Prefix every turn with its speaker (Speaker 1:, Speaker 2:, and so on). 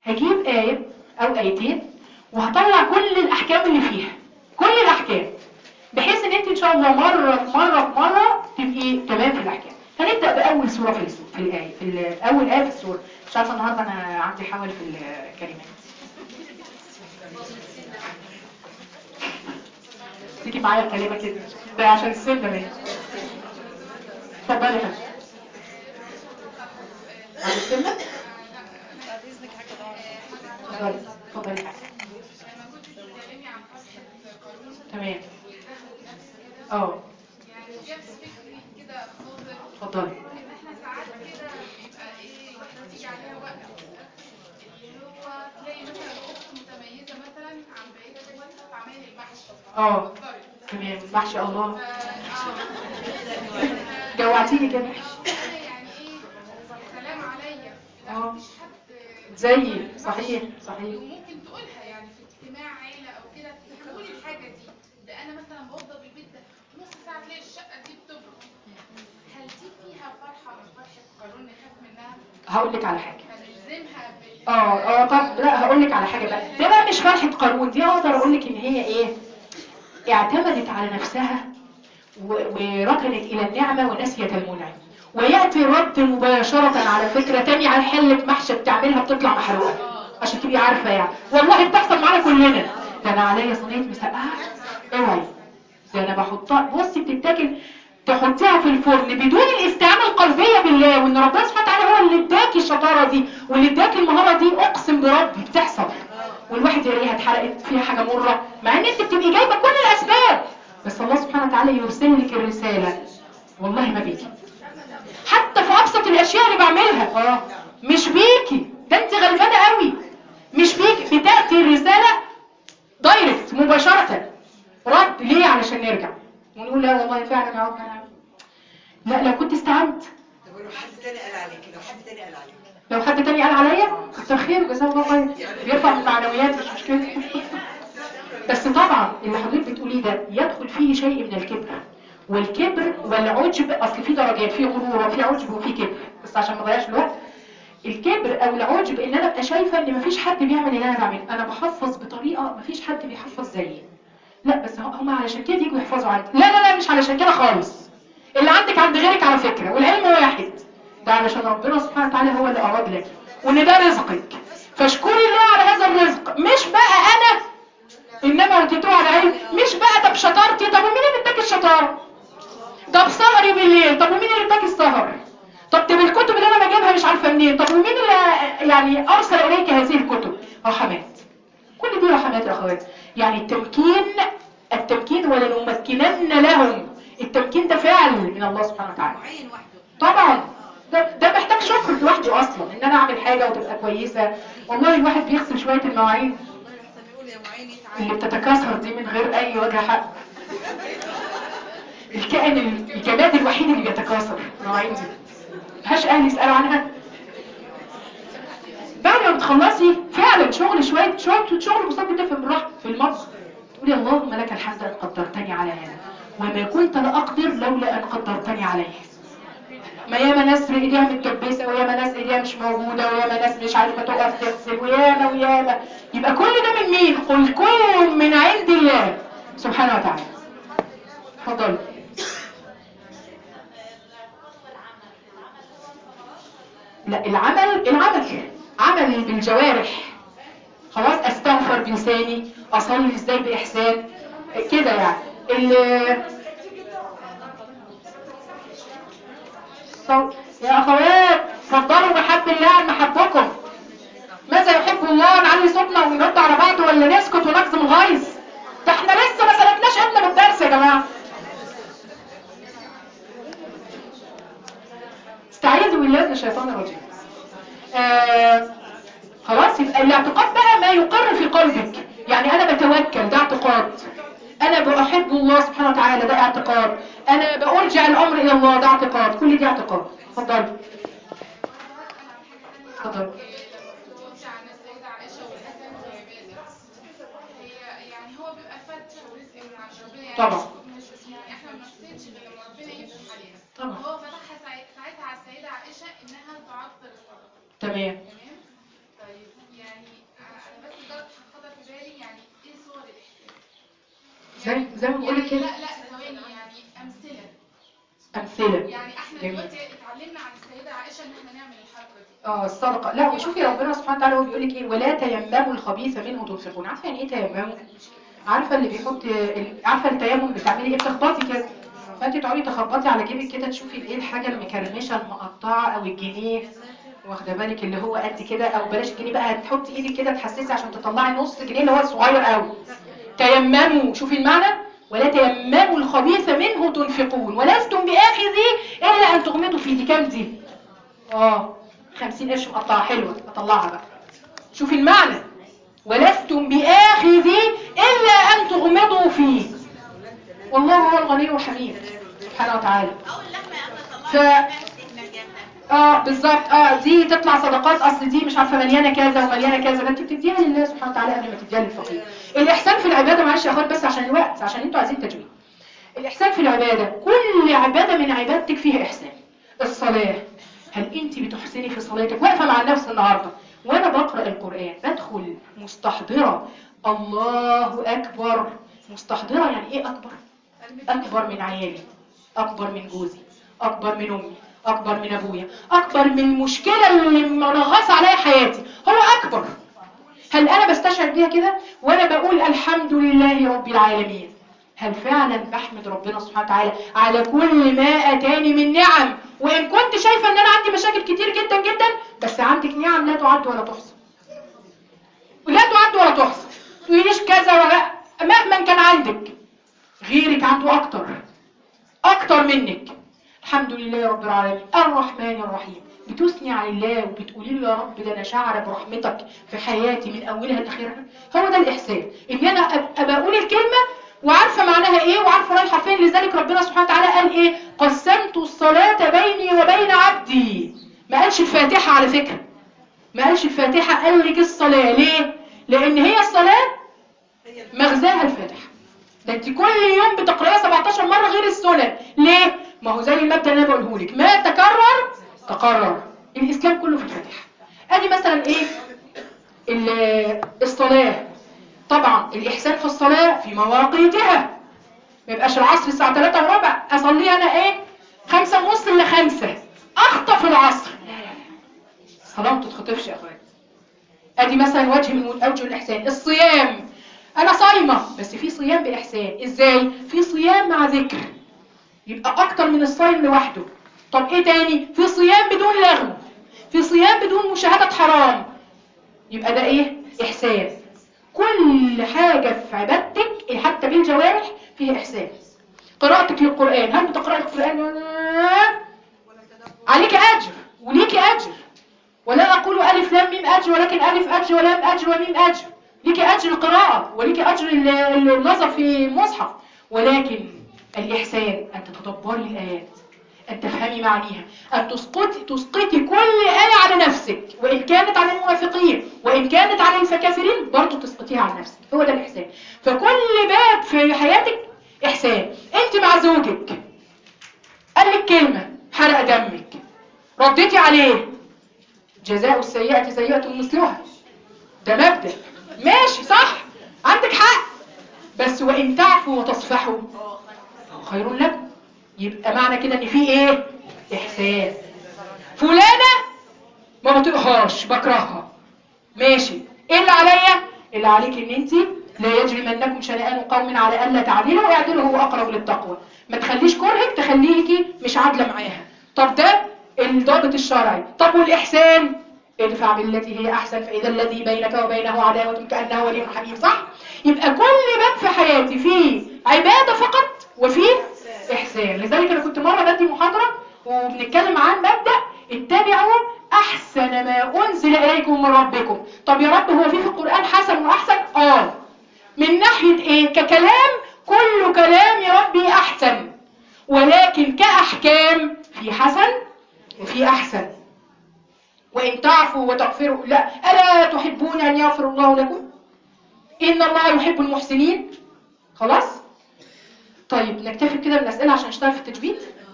Speaker 1: هجيب آية أو آيتين وهطلع كل الأحكام اللي فيها، كل الأحكام، بحيث ان انت ان شاء الله مرة تبقي تمام في الأحكام. هنبدأ بأول سورة في الآية، أول آية في السورة. مش عارفة النهاردة أنا عندي حول في الكلمات. تيجي معايا الكلمة كده ده عشان السن ده. اتفضلي يا حبيبتي. عن السن؟
Speaker 2: بعد اذنك حاجه
Speaker 1: اتفضلي اتفضلي حاجة.
Speaker 2: لما كنت بتتكلمي عن فتحة قانون
Speaker 1: تمام.
Speaker 2: والدخل والنفس كده،
Speaker 1: اه
Speaker 2: يعني جاب فكري كده خاطر
Speaker 1: اتفضلي.
Speaker 2: ان احنا ساعات كده بيبقى ايه واحده تيجي عليها وقت اللي هو تلاقي مثلا اخت متميزه مثلا عن بقيه اخواتها في عمايل المحشي.
Speaker 1: تمام. المحشي الله.
Speaker 2: اه
Speaker 1: جوعتيني كده.
Speaker 2: انا يعني ايه، يا سلام عليا، لا مفيش حد
Speaker 1: زيي. صحيح صحيح.
Speaker 2: وممكن تقولها يعني في اجتماع عيله او كده، تقولي الحاجه دي، ده انا مثلا بوضب البيت ده نص ساعه تلاقي الشقه دي بتبرد. هل دي فيها فرحه من فرحه قانون نخاف منها؟
Speaker 1: هقول لك على حاجه.
Speaker 2: هنلزمها بال
Speaker 1: طب لا هقول لك على حاجه بقى. ده بقى مش فرحه قارون، دي اقدر اقول لك ان هي ايه، اعتمدت على نفسها وركنت الى النعمه ونسيت المنعم. وياتي الرد مباشره على فكره تاني على حله محشي بتعملها بتطلع محروقه، عشان تبقي عارفه يعني. والله بتحصل معانا كلنا. ده انا عليا صينيه مسقعه، اوعي، ده انا بحطها، بصي بتتاكل، تحطيها في الفرن بدون الاستعانه القلبيه بالله، وان ربنا سبحانه وتعالى هو اللي اداكي الشطاره دي واللي اداكي المهاره دي. اقسم بربي بتحصل، والواحد يلاقيها اتحرقت فيها حاجه مره، مع ان انت بتبقي جايبه كل الاسباب، بس الله سبحانه وتعالى يرسل لك الرساله. والله ما بيكي، حتى في ابسط الاشياء اللي بعملها مش بيكي، ده انت غلبانه قوي، مش بيكي، بتاتي الرساله دايركت مباشره. رد ليه؟ علشان نرجع ونقول لا والله فعلا يا رب انا، لا لو كنت استعنت.
Speaker 3: طب لو حد تاني قال عليك، لو حد تاني قال عليك،
Speaker 1: لو حد تاني قال عليا كتر خير وجزاه الله خير، بيرفع من معنويات مش مشكله. بس طبعا اللي حضرتك بتقوليه ده يدخل فيه شيء من الكبر، والكبر والعجب، اصل في درجات، في غرور وفي عجب وفي كبر، بس عشان ما اضيعش الوقت. الكبر او العجب ان انا ابقى شايفه ان مفيش حد بيعمل اللي انا بعمله، انا بحفظ بطريقه مفيش حد بيحفظ زيي. لا بس هم علشان كده يجوا يحفظوا عندي، لا لا لا مش علشان كده خالص. اللي عندك عند غيرك على فكره، والعلم واحد. ده علشان ربنا سبحانه وتعالى هو اللي اراد لك، وان ده رزقك، فاشكري الله على هذا الرزق. مش بقى انا انما اوتيتوه على علم، مش بقى طب شطارتي، طب ومين اللي اداك الشطاره؟ طب سهري بالليل، طب ومين اللي اداك السهر؟ طب الكتب اللي انا بجيبها مش عارفه منين، طب ومين اللي يعني ارسل اليك هذه الكتب؟ رحمات. كل دي رحمات يا اخوات. يعني التمكين ولنمكنن لهم، التمكين ده فعل من الله سبحانه وتعالى.
Speaker 3: معين وحده
Speaker 1: طبعا ده محتاج شكر لوحده اصلا، ان انا اعمل حاجه وتبقى كويسه. والله الواحد بيغسل شويه المواعين
Speaker 3: والله لحسن يقول يا معيني تعالى
Speaker 1: اللي بتتكاثر دي من غير اي وجه حق. الكائن الجماد الوحيد اللي بيتكاثر المواعين دي، ملهاش اهل يسالوا عنها. بعد ما بتخلصي فعلا شويه شغل بسيط جدا في الراحه في المطبخ، تقولي اللهم لك الحمد ان قدرتني على هذا، وما كنت لاقدر لولا ان قدرتني عليه. ما ياما ناس ايديها متكبسه، وياما ناس ايديها مش موجوده، وياما ناس مش عارفه تقف تغسل، وياما. يبقى كل ده من مين؟ قل كل من عند الله سبحانه وتعالى. اتفضلي. لا العمل بالجوارح. خلاص، استغفر بلساني، اصلي ازاي باحسان كده يعني. يا اخوات فضلوا محب الله عن محبكم. ماذا يحب الله؟ نعلي صوتنا ونرد على بعض ولا نسكت ونكظم الغيظ؟ ده احنا لسه ما سلكناش ابنا من الدرس يا جماعه. استعيذوا بالله من الشيطان الرجيم. خلاص، يبقى الاعتقاد بقى ما يقر في قلبك. يعني انا بتوكل، ده اعتقاد. انا بحب الله سبحانه وتعالى، ده اعتقاد. انا بأرجع الامر الى الله، ده اعتقاد. كل دي اعتقاد. اتفضلي. اتفضلي.
Speaker 2: لما كنت قلتي عن السيدة عائشة والحسن والعبادة، هي يعني هو بيبقى فتح ورزق من عند ربنا، يعني
Speaker 1: طبعا.
Speaker 2: مش يعني احنا ما بنفسدش غير لما ربنا يفتح علينا.
Speaker 1: طبعا.
Speaker 2: هو فتحها ساعتها على السيدة عائشة انها تعطل الصدقة.
Speaker 1: تمام.
Speaker 2: تمام. طيب يعني انا بس مجرد خطر في بالي، يعني ايه صور الاحسان؟
Speaker 1: زي ما بقول لك كده.
Speaker 2: لا ثواني، يعني
Speaker 1: امثله.
Speaker 2: يعني احنا
Speaker 1: جميل.
Speaker 2: دلوقتي اتعلمنا عن السيده عائشه ان احنا نعمل الحركه دي.
Speaker 1: الصدقه. لا وشوفي ربنا سبحانه وتعالى هو بيقول لك ايه، ولا تيمموا الخبيث منه تنفقون. عارفه يعني ايه تيمموا؟ عارفه اللي بيحط عارفه التيمم بتعملي ايه؟ بتخبطي كده، فانت تقعدي تخبطي على جيبك كده تشوفي ايه الحاجه المكرمشه المقطعه او الجنيه، واخده بالك اللي هو قد كده، او بلاش الجنيه بقى، هتحطي ايدك كده تحسسي عشان تطلعي نص جنيه اللي هو الصغير قوي. تيمموا، شوفي المعنى، ولا تيمموا الخبيث منه تنفقون ولستم باخذي الا ان تغمضوا فيه. دي كام دي؟ 50 قرش مقطعه حلوه، اطلعها بقى. شوفي المعنى، ولستم باخذي الا ان تغمضوا فيه والله هو الغني الحميد سبحانه وتعالى. ف بالظبط. دي تطلع صدقات، اصل دي مش عارفه مليانه كذا ومليانه كذا، ده انت بتديها لله سبحانه وتعالى قبل ما تديها للفقير. الاحسان في العباده، معلش يا اخوات بس عشان الوقت، عشان انتوا عايزين تجويد. الاحسان في العباده، كل عباده من عبادتك فيها احسان. الصلاه، هل انت بتحسني في صلاتك؟ واقفه مع النفس النهارده وانا بقرا القران بدخل مستحضره الله اكبر. مستحضره يعني ايه اكبر؟ اكبر من عيالي، اكبر من جوزي، اكبر من امي، اكبر من ابويا، اكبر من المشكله اللي منغصه عليا حياتي، هو اكبر. هل انا بستشعر بيها كده وانا بقول الحمد لله رب العالمين؟ هل فعلا بحمد ربنا سبحانه وتعالى على كل ما اتاني من نعم؟ وان كنت شايفه ان انا عندي مشاكل كتير جدا جدا، بس عندك نعم لا تعد ولا تحصى، لا تعد ولا تحصى. تقوليش كذا ولا، مهما كان عندك غيرك عنده اكتر منك. الحمد لله رب العالمين الرحمن الرحيم، بتثني على الله وبتقولي له يا رب ده انا شاعره برحمتك في حياتي من اولها لاخرها. هو ده الاحسان، ان انا ابقى اقول الكلمه وعارفه معناها ايه وعارفه رايحه فين. لذلك ربنا سبحانه وتعالى قال ايه؟ قسمت الصلاه بيني وبين عبدي. ما قالش الفاتحه على فكره، ما قالش الفاتحه، قال لك الصلاه. ليه؟ لان هي الصلاه مغزاها الفاتحه. ده انت كل يوم بتقرايها 17 مره غير السنن. ليه؟ ما هو زي المبدا اللي انا بقوله لك، ما تكرر. الاسلام كله في الفاتحه. ادي مثلا ايه الصلاه. طبعا الاحسان في الصلاه في مواقيتها، ما يبقاش العصر الساعه 3:15 اصلي انا ايه 5:30 ل 5 اخطف العصر. الصلاه ما تتخطفش يا اخوات. ادي مثلا وجه من اوجه الاحسان. الصيام، انا صايمه بس في صيام باحسان. ازاي؟ في صيام مع ذكر يبقى اكتر من الصايم لوحده. طب ايه تاني؟ في صيام بدون لغو، في صيام بدون مشاهده حرام، يبقى ده ايه؟ احسان. كل حاجه في عبادتك حتى بالجوارح فيها احسان. قراءتك للقران، هل بتقراي القران عليك اجر وليكي اجر، ولا أقول ألف لام ميم أجر، ولكن ألف أجر ولام أجر وميم أجر. ليك أجر القراءة وليك أجر النظر في مصحف، ولكن الإحسان أن تتدبري الآيات، أن تفهمي معانيها، أن تسقطي كل آية على نفسك، وإن كانت عن المنافقين وإن كانت عن الكافرين برضو تسقطيها على نفسك. هو ده الإحسان. فكل باب في حياتك إحسان. أنت مع زوجك قال لك كلمة حرق دمك، رديتي عليه، جزاء السيئة سيئة مثلها، ده مبدأ ماشي صح، عندك حق، بس وإن تعفوا وتصفحوا فهو خير لكم. يبقى معنى كده ان في ايه؟ احسان. فلانة ما بطيقهاش بكرهها، ماشي، ايه اللي عليا؟ اللي عليك ان انت لا يجرمنكم شنآن قوم على الا تعدلوا اعدلوا هو اقرب للتقوى. ما تخليش كرهك تخليكي مش عادله معاها. طب ده الضابط الشرعي. طب والاحسان؟ ادفع بالتي هي احسن فاذا الذي بينك وبينه عداوه كانه ولي حميم. صح؟ يبقى كل باب في حياتي فيه عباده فقط وفيه احسان. لذلك انا كنت مره بدي محاضره وبنتكلم عن مبدا اتبعوا احسن ما انزل اليكم من ربكم. طب يا رب هو في القران حسن واحسن؟ من ناحيه ايه؟ ككلام كل كلام يا ربي احسن، ولكن كاحكام في حسن وفي احسن. وإن تعفوا وتغفروا، لا، ألا تحبون أن يغفر الله لكم؟ إن الله يحب المحسنين. خلاص؟ طيب نكتفي كده بالأسئلة عشان نشتغل في التجويد.